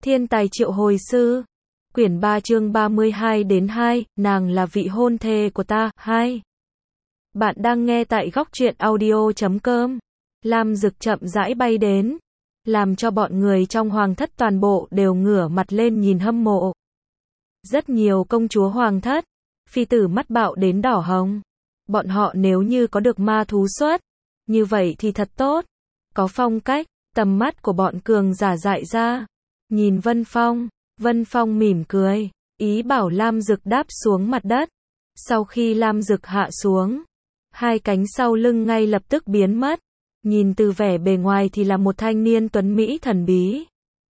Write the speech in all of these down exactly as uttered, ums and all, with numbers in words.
Thiên tài triệu hồi sư. Quyển ba chương ba mươi hai đến hai, nàng là vị hôn thê của ta, hai. Bạn đang nghe tại góc truyện audio chấm com. Lam Dực chậm rãi bay đến, làm cho bọn người trong hoàng thất toàn bộ đều ngửa mặt lên nhìn hâm mộ. Rất nhiều công chúa hoàng thất, phi tử mắt bạo đến đỏ hồng. Bọn họ nếu như có được ma thú xuất, như vậy thì thật tốt. Có phong cách, tầm mắt của bọn cường giả dại ra. Nhìn Vân Phong, Vân Phong mỉm cười, ý bảo Lam Dực đáp xuống mặt đất. Sau khi Lam Dực hạ xuống, hai cánh sau lưng ngay lập tức biến mất. Nhìn từ vẻ bề ngoài thì là một thanh niên tuấn mỹ thần bí.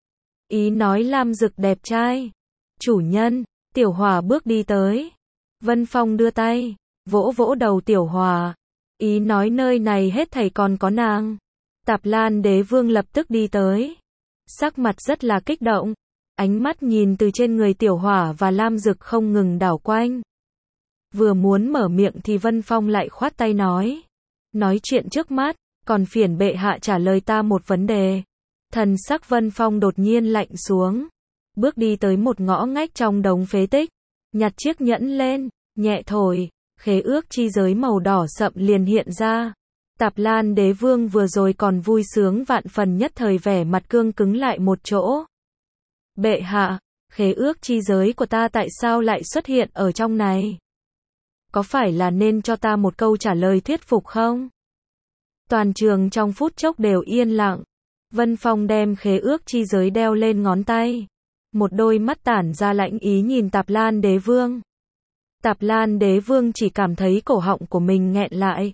Ý nói Lam Dực đẹp trai. Chủ nhân, Tiểu Hòa bước đi tới. Vân Phong đưa tay, vỗ vỗ đầu Tiểu Hòa. Ý nói nơi này hết thảy còn có nàng. Tạp Lan Đế Vương lập tức đi tới. Sắc mặt rất là kích động. Ánh mắt nhìn từ trên người Tiểu Hỏa và Lam Dực không ngừng đảo quanh. Vừa muốn mở miệng thì Vân Phong lại khoát tay nói. Nói chuyện trước mắt, còn phiền bệ hạ trả lời ta một vấn đề. Thần sắc Vân Phong đột nhiên lạnh xuống. Bước đi tới một ngõ ngách trong đống phế tích. Nhặt chiếc nhẫn lên, nhẹ thổi, khế ước chi giới màu đỏ sậm liền hiện ra. Tạp Lan Đế Vương vừa rồi còn vui sướng vạn phần, nhất thời vẻ mặt cương cứng lại một chỗ. Bệ hạ, khế ước chi giới của ta tại sao lại xuất hiện ở trong này? Có phải là nên cho ta một câu trả lời thuyết phục không? Toàn trường trong phút chốc đều yên lặng. Vân Phong đem khế ước chi giới đeo lên ngón tay. Một đôi mắt tản ra lãnh ý nhìn Tạp Lan Đế Vương. Tạp Lan Đế Vương chỉ cảm thấy cổ họng của mình nghẹn lại.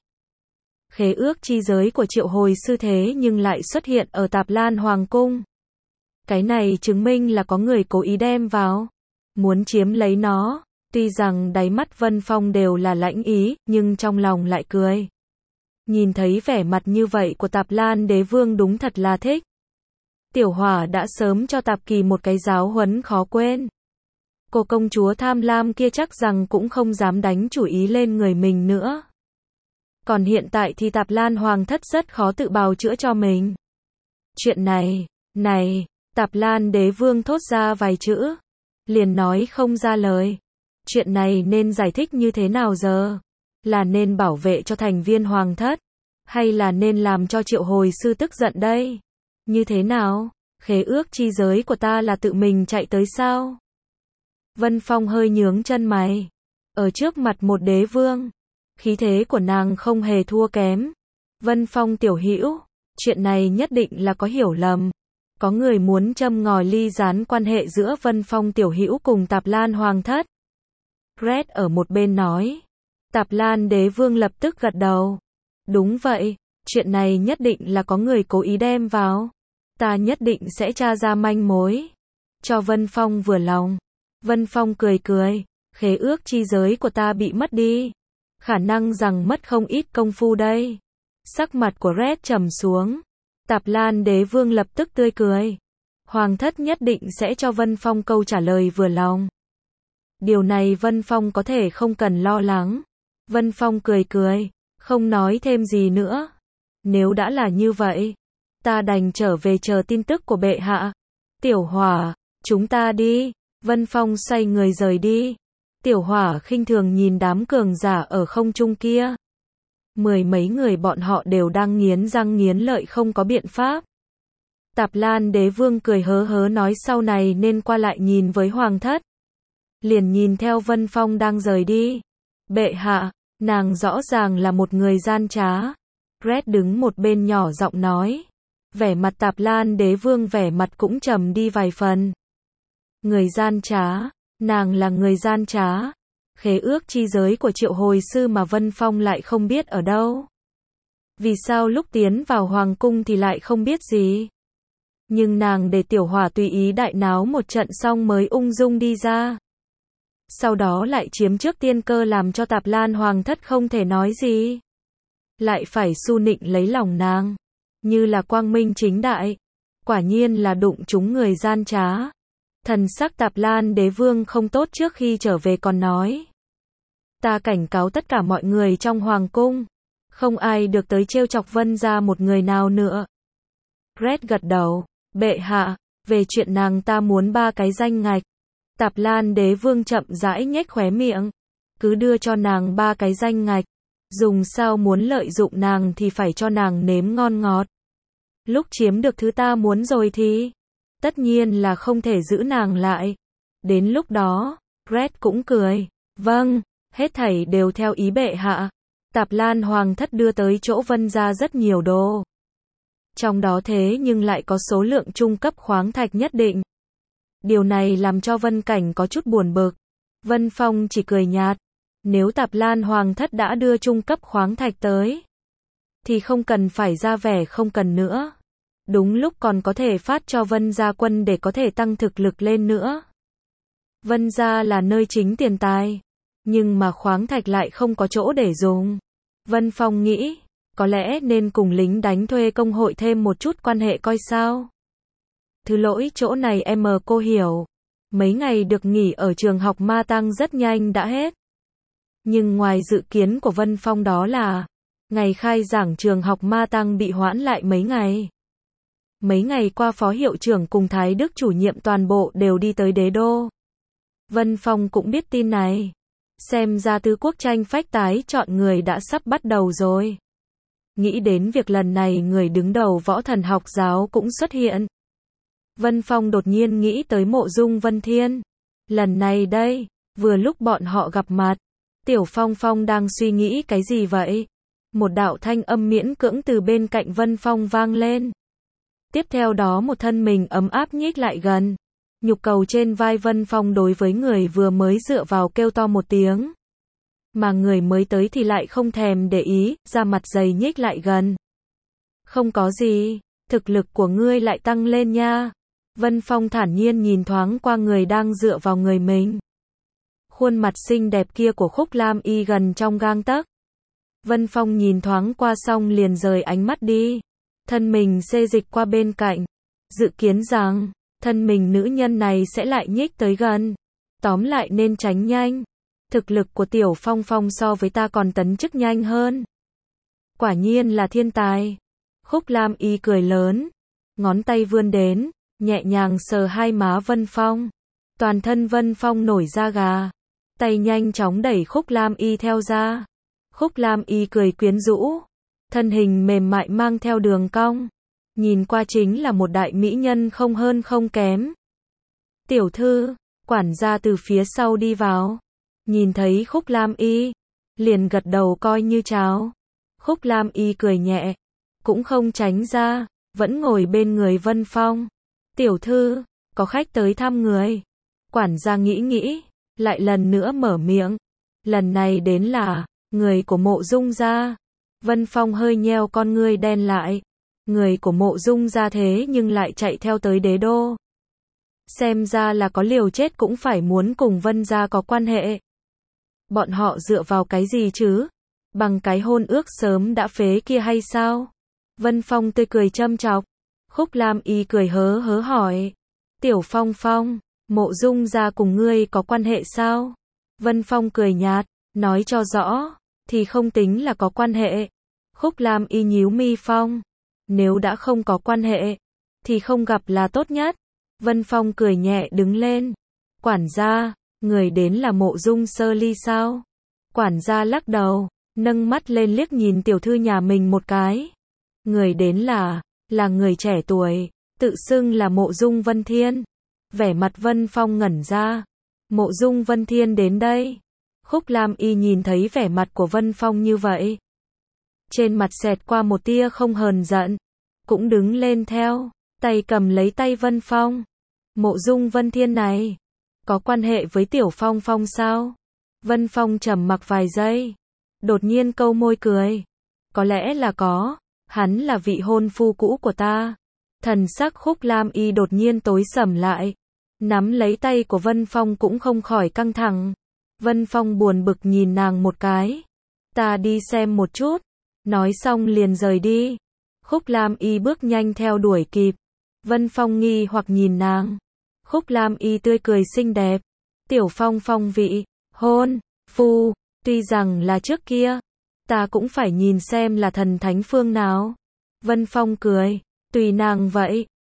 Khế ước chi giới của triệu hồi sư thế nhưng lại xuất hiện ở Tạp Lan Hoàng Cung. Cái này chứng minh là có người cố ý đem vào, muốn chiếm lấy nó. Tuy rằng đáy mắt Vân Phong đều là lãnh ý, nhưng trong lòng lại cười. Nhìn thấy vẻ mặt như vậy của Tạp Lan Đế Vương đúng thật là thích. Tiểu Hỏa đã sớm cho Tạp Kỳ một cái giáo huấn khó quên. Cô công chúa tham lam kia chắc rằng cũng không dám đánh chủ ý lên người mình nữa. Còn hiện tại thì Tạp Lan Hoàng thất rất khó tự bào chữa cho mình. Chuyện này, này, Tạp Lan Đế Vương thốt ra vài chữ, liền nói không ra lời. Chuyện này nên giải thích như thế nào giờ? Là nên bảo vệ cho thành viên hoàng thất? Hay là nên làm cho triệu hồi sư tức giận đây? Như thế nào? Khế ước chi giới của ta là tự mình chạy tới sao? Vân Phong hơi nhướng chân mày. Ở trước mặt một đế vương, khí thế của nàng không hề thua kém. Vân Phong tiểu hữu, chuyện này nhất định là có hiểu lầm. Có người muốn châm ngòi ly gián quan hệ giữa Vân Phong tiểu hữu cùng Tạp Lan Hoàng thất. Red ở một bên nói. Tạp Lan Đế Vương lập tức gật đầu. Đúng vậy, chuyện này nhất định là có người cố ý đem vào. Ta nhất định sẽ tra ra manh mối. Cho Vân Phong vừa lòng. Vân Phong cười cười. Khế ước chi giới của ta bị mất đi. Khả năng rằng mất không ít công phu đây. Sắc mặt của Red trầm xuống. Tạp Lan Đế Vương lập tức tươi cười. Hoàng thất nhất định sẽ cho Vân Phong câu trả lời vừa lòng. Điều này Vân Phong có thể không cần lo lắng. Vân Phong cười cười, không nói thêm gì nữa. Nếu đã là như vậy, ta đành trở về chờ tin tức của bệ hạ. Tiểu Hỏa, chúng ta đi. Vân Phong xoay người rời đi. Tiểu Hỏa khinh thường nhìn đám cường giả ở không trung kia. Mười mấy người bọn họ đều đang nghiến răng nghiến lợi không có biện pháp. Tạp Lan Đế Vương cười hớ hớ nói sau này nên qua lại nhìn với hoàng thất. Liền nhìn theo Vân Phong đang rời đi. Bệ hạ, nàng rõ ràng là một người gian trá. Red đứng một bên nhỏ giọng nói. Vẻ mặt Tạp Lan Đế Vương vẻ mặt cũng trầm đi vài phần. Người gian trá, nàng là người gian trá. Khế ước chi giới của triệu hồi sư mà Vân Phong lại không biết ở đâu. Vì sao lúc tiến vào hoàng cung thì lại không biết gì? Nhưng nàng để Tiểu Hỏa tùy ý đại náo một trận xong mới ung dung đi ra. Sau đó lại chiếm trước tiên cơ làm cho Tạp Lan Hoàng thất không thể nói gì. Lại phải su nịnh lấy lòng nàng. Như là quang minh chính đại. Quả nhiên là đụng chúng người gian trá. Thần sắc Tạp Lan Đế Vương không tốt trước khi trở về còn nói. Ta cảnh cáo tất cả mọi người trong hoàng cung. Không ai được tới trêu chọc Vân gia một người nào nữa. Red gật đầu. Bệ hạ, Về chuyện nàng ta muốn ba cái danh ngạch. Tạp Lan đế vương chậm rãi nhếch khóe miệng. Cứ đưa cho nàng ba cái danh ngạch. Dùng sao muốn lợi dụng nàng thì phải cho nàng nếm ngon ngọt. Lúc chiếm được thứ ta muốn rồi thì, tất nhiên là không thể giữ nàng lại. Đến lúc đó, Red cũng cười. Vâng, hết thảy đều theo ý bệ hạ. Tạp Lan hoàng thất đưa tới chỗ Vân gia rất nhiều đồ. Trong đó thế nhưng lại có số lượng trung cấp khoáng thạch nhất định. Điều này làm cho Vân Cảnh có chút buồn bực. Vân Phong chỉ cười nhạt. Nếu Tạp Lan hoàng thất đã đưa trung cấp khoáng thạch tới, thì không cần phải ra vẻ không cần nữa. Đúng lúc còn có thể phát cho Vân gia quân để có thể tăng thực lực lên nữa. Vân gia là nơi chính tiền tài, nhưng mà khoáng thạch lại không có chỗ để dùng. Vân Phong nghĩ, có lẽ nên cùng lính đánh thuê công hội thêm một chút quan hệ coi sao. Thứ lỗi chỗ này em cô hiểu. Mấy ngày được nghỉ ở trường học Ma Tăng rất nhanh đã hết. Nhưng ngoài dự kiến của Vân Phong đó là, ngày khai giảng trường học Ma Tăng bị hoãn lại mấy ngày. Mấy ngày qua phó hiệu trưởng cùng Thái Đức chủ nhiệm toàn bộ đều đi tới đế đô. Vân Phong cũng biết tin này. Xem ra tứ quốc tranh phách tái chọn người đã sắp bắt đầu rồi. Nghĩ đến việc lần này người đứng đầu võ thần học giáo cũng xuất hiện. Vân Phong đột nhiên nghĩ tới Mộ Dung Vân Thiên. Lần này đây, vừa lúc bọn họ gặp mặt. Tiểu Phong Phong đang suy nghĩ cái gì vậy? Một đạo thanh âm miễn cưỡng từ bên cạnh Vân Phong vang lên. Tiếp theo đó một thân mình ấm áp nhích lại gần. Nhục cầu trên vai Vân Phong đối với người vừa mới dựa vào kêu to một tiếng. Mà người mới tới thì lại không thèm để ý, da mặt dày nhích lại gần. Không có gì, thực lực của ngươi lại tăng lên nha. Vân Phong thản nhiên nhìn thoáng qua người đang dựa vào người mình. Khuôn mặt xinh đẹp kia của Khúc Lam Y gần trong gang tấc. Vân Phong nhìn thoáng qua xong liền rời ánh mắt đi. Thân mình xê dịch qua bên cạnh. Dự kiến rằng, thân mình nữ nhân này sẽ lại nhích tới gần. Tóm lại nên tránh nhanh. Thực lực của Tiểu Phong Phong so với ta còn tấn chức nhanh hơn. Quả nhiên là thiên tài. Khúc Lam Y cười lớn. Ngón tay vươn đến, nhẹ nhàng sờ hai má Vân Phong. Toàn thân Vân Phong nổi da gà. Tay nhanh chóng đẩy Khúc Lam Y theo ra. Khúc Lam Y cười quyến rũ. Thân hình mềm mại mang theo đường cong. Nhìn qua chính là một đại mỹ nhân không hơn không kém. Tiểu thư, quản gia từ phía sau đi vào. Nhìn thấy Khúc Lam Y, liền gật đầu coi như chào. Khúc Lam Y cười nhẹ, cũng không tránh ra, vẫn ngồi bên người Vân Phong. Tiểu thư, có khách tới thăm người. Quản gia nghĩ nghĩ, lại lần nữa mở miệng. Lần này đến là người của Mộ Dung gia. Vân Phong hơi nheo con ngươi đen lại. Người của Mộ Dung gia thế nhưng lại chạy theo tới đế đô. Xem ra là có liều chết cũng phải muốn cùng Vân gia có quan hệ. Bọn họ dựa vào cái gì chứ? Bằng cái hôn ước sớm đã phế kia hay sao? Vân Phong tươi cười châm chọc. Khúc Lam Y cười hớ hớ hỏi. Tiểu Phong Phong, Mộ Dung gia cùng ngươi có quan hệ sao? Vân Phong cười nhạt, nói cho rõ, thì không tính là có quan hệ. Khúc Lam Y nhíu mi phong. Nếu đã không có quan hệ, thì không gặp là tốt nhất. Vân Phong cười nhẹ đứng lên. Quản gia, người đến là Mộ Dung Sơ Ly sao? Quản gia lắc đầu, nâng mắt lên liếc nhìn tiểu thư nhà mình một cái. Người đến là, là người trẻ tuổi, tự xưng là Mộ Dung Vân Thiên. Vẻ mặt Vân Phong ngẩn ra. Mộ Dung Vân Thiên đến đây. Khúc Lam Y nhìn thấy vẻ mặt của Vân Phong như vậy. Trên mặt xẹt qua một tia không hờn giận. Cũng đứng lên theo, tay cầm lấy tay Vân Phong. Mộ Dung Vân Thiên này, có quan hệ với Tiểu Phong Phong sao? Vân Phong trầm mặc vài giây. Đột nhiên câu môi cười. Có lẽ là có, hắn là vị hôn phu cũ của ta. Thần sắc Khúc Lam Y đột nhiên tối sầm lại. Nắm lấy tay của Vân Phong cũng không khỏi căng thẳng. Vân Phong buồn bực nhìn nàng một cái. Ta đi xem một chút. Nói xong liền rời đi. Khúc Lam Y bước nhanh theo đuổi kịp. Vân Phong nghi hoặc nhìn nàng. Khúc Lam Y tươi cười xinh đẹp. Tiểu Phong Phong vị, hôn, phu, tuy rằng là trước kia, ta cũng phải nhìn xem là thần thánh phương nào. Vân Phong cười, tùy nàng vậy.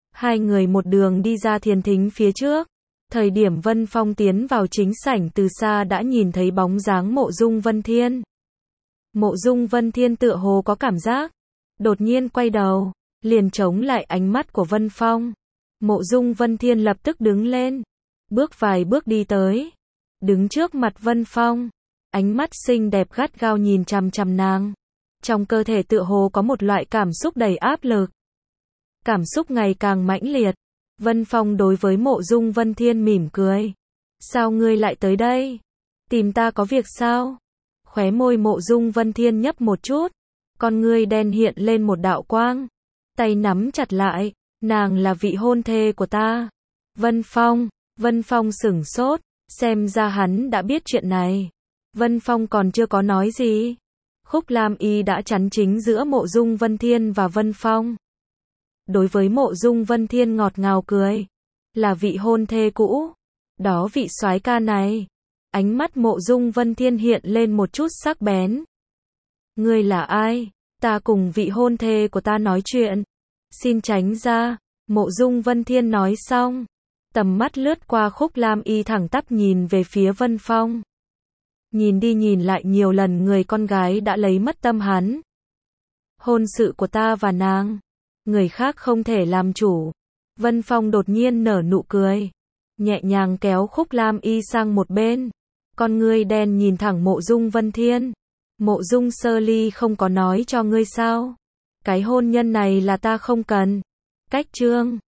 Hai người một đường đi ra thiền thính phía trước. Thời điểm Vân Phong tiến vào chính sảnh từ xa đã nhìn thấy bóng dáng Mộ Dung Vân Thiên. Mộ Dung Vân Thiên tựa hồ có cảm giác, đột nhiên quay đầu, liền chống lại ánh mắt của Vân Phong. Mộ Dung Vân Thiên lập tức đứng lên, bước vài bước đi tới, đứng trước mặt Vân Phong, ánh mắt xinh đẹp gắt gao nhìn chằm chằm nàng. Trong cơ thể tựa hồ có một loại cảm xúc đầy áp lực. Cảm xúc ngày càng mãnh liệt. Vân Phong đối với Mộ Dung Vân Thiên mỉm cười. Sao ngươi lại tới đây? Tìm ta có việc sao? Khóe môi Mộ Dung Vân Thiên nhấp một chút. Con ngươi đen hiện lên một đạo quang. Tay nắm chặt lại. Nàng là vị hôn thê của ta. Vân Phong. Vân Phong sửng sốt. Xem ra hắn đã biết chuyện này. Vân Phong còn chưa có nói gì. Khúc Lam Y đã chắn chính giữa Mộ Dung Vân Thiên và Vân Phong. Đối với Mộ Dung Vân Thiên ngọt ngào cười. Là vị hôn thê cũ. Đó vị soái ca này. Ánh mắt Mộ Dung Vân Thiên hiện lên một chút sắc bén. Ngươi là ai? Ta cùng vị hôn thê của ta nói chuyện. Xin tránh ra. Mộ Dung Vân Thiên nói xong. Tầm mắt lướt qua Khúc Lam Y thẳng tắp nhìn về phía Vân Phong. Nhìn đi nhìn lại nhiều lần người con gái đã lấy mất tâm hắn. Hôn sự của ta và nàng. Người khác không thể làm chủ. Vân Phong đột nhiên nở nụ cười. Nhẹ nhàng kéo Khúc Lam Y sang một bên. Con ngươi đen nhìn thẳng Mộ Dung Vân Thiên. Mộ Dung Sơ Ly không có nói cho ngươi sao? Cái hôn nhân này là ta không cần. Cách chương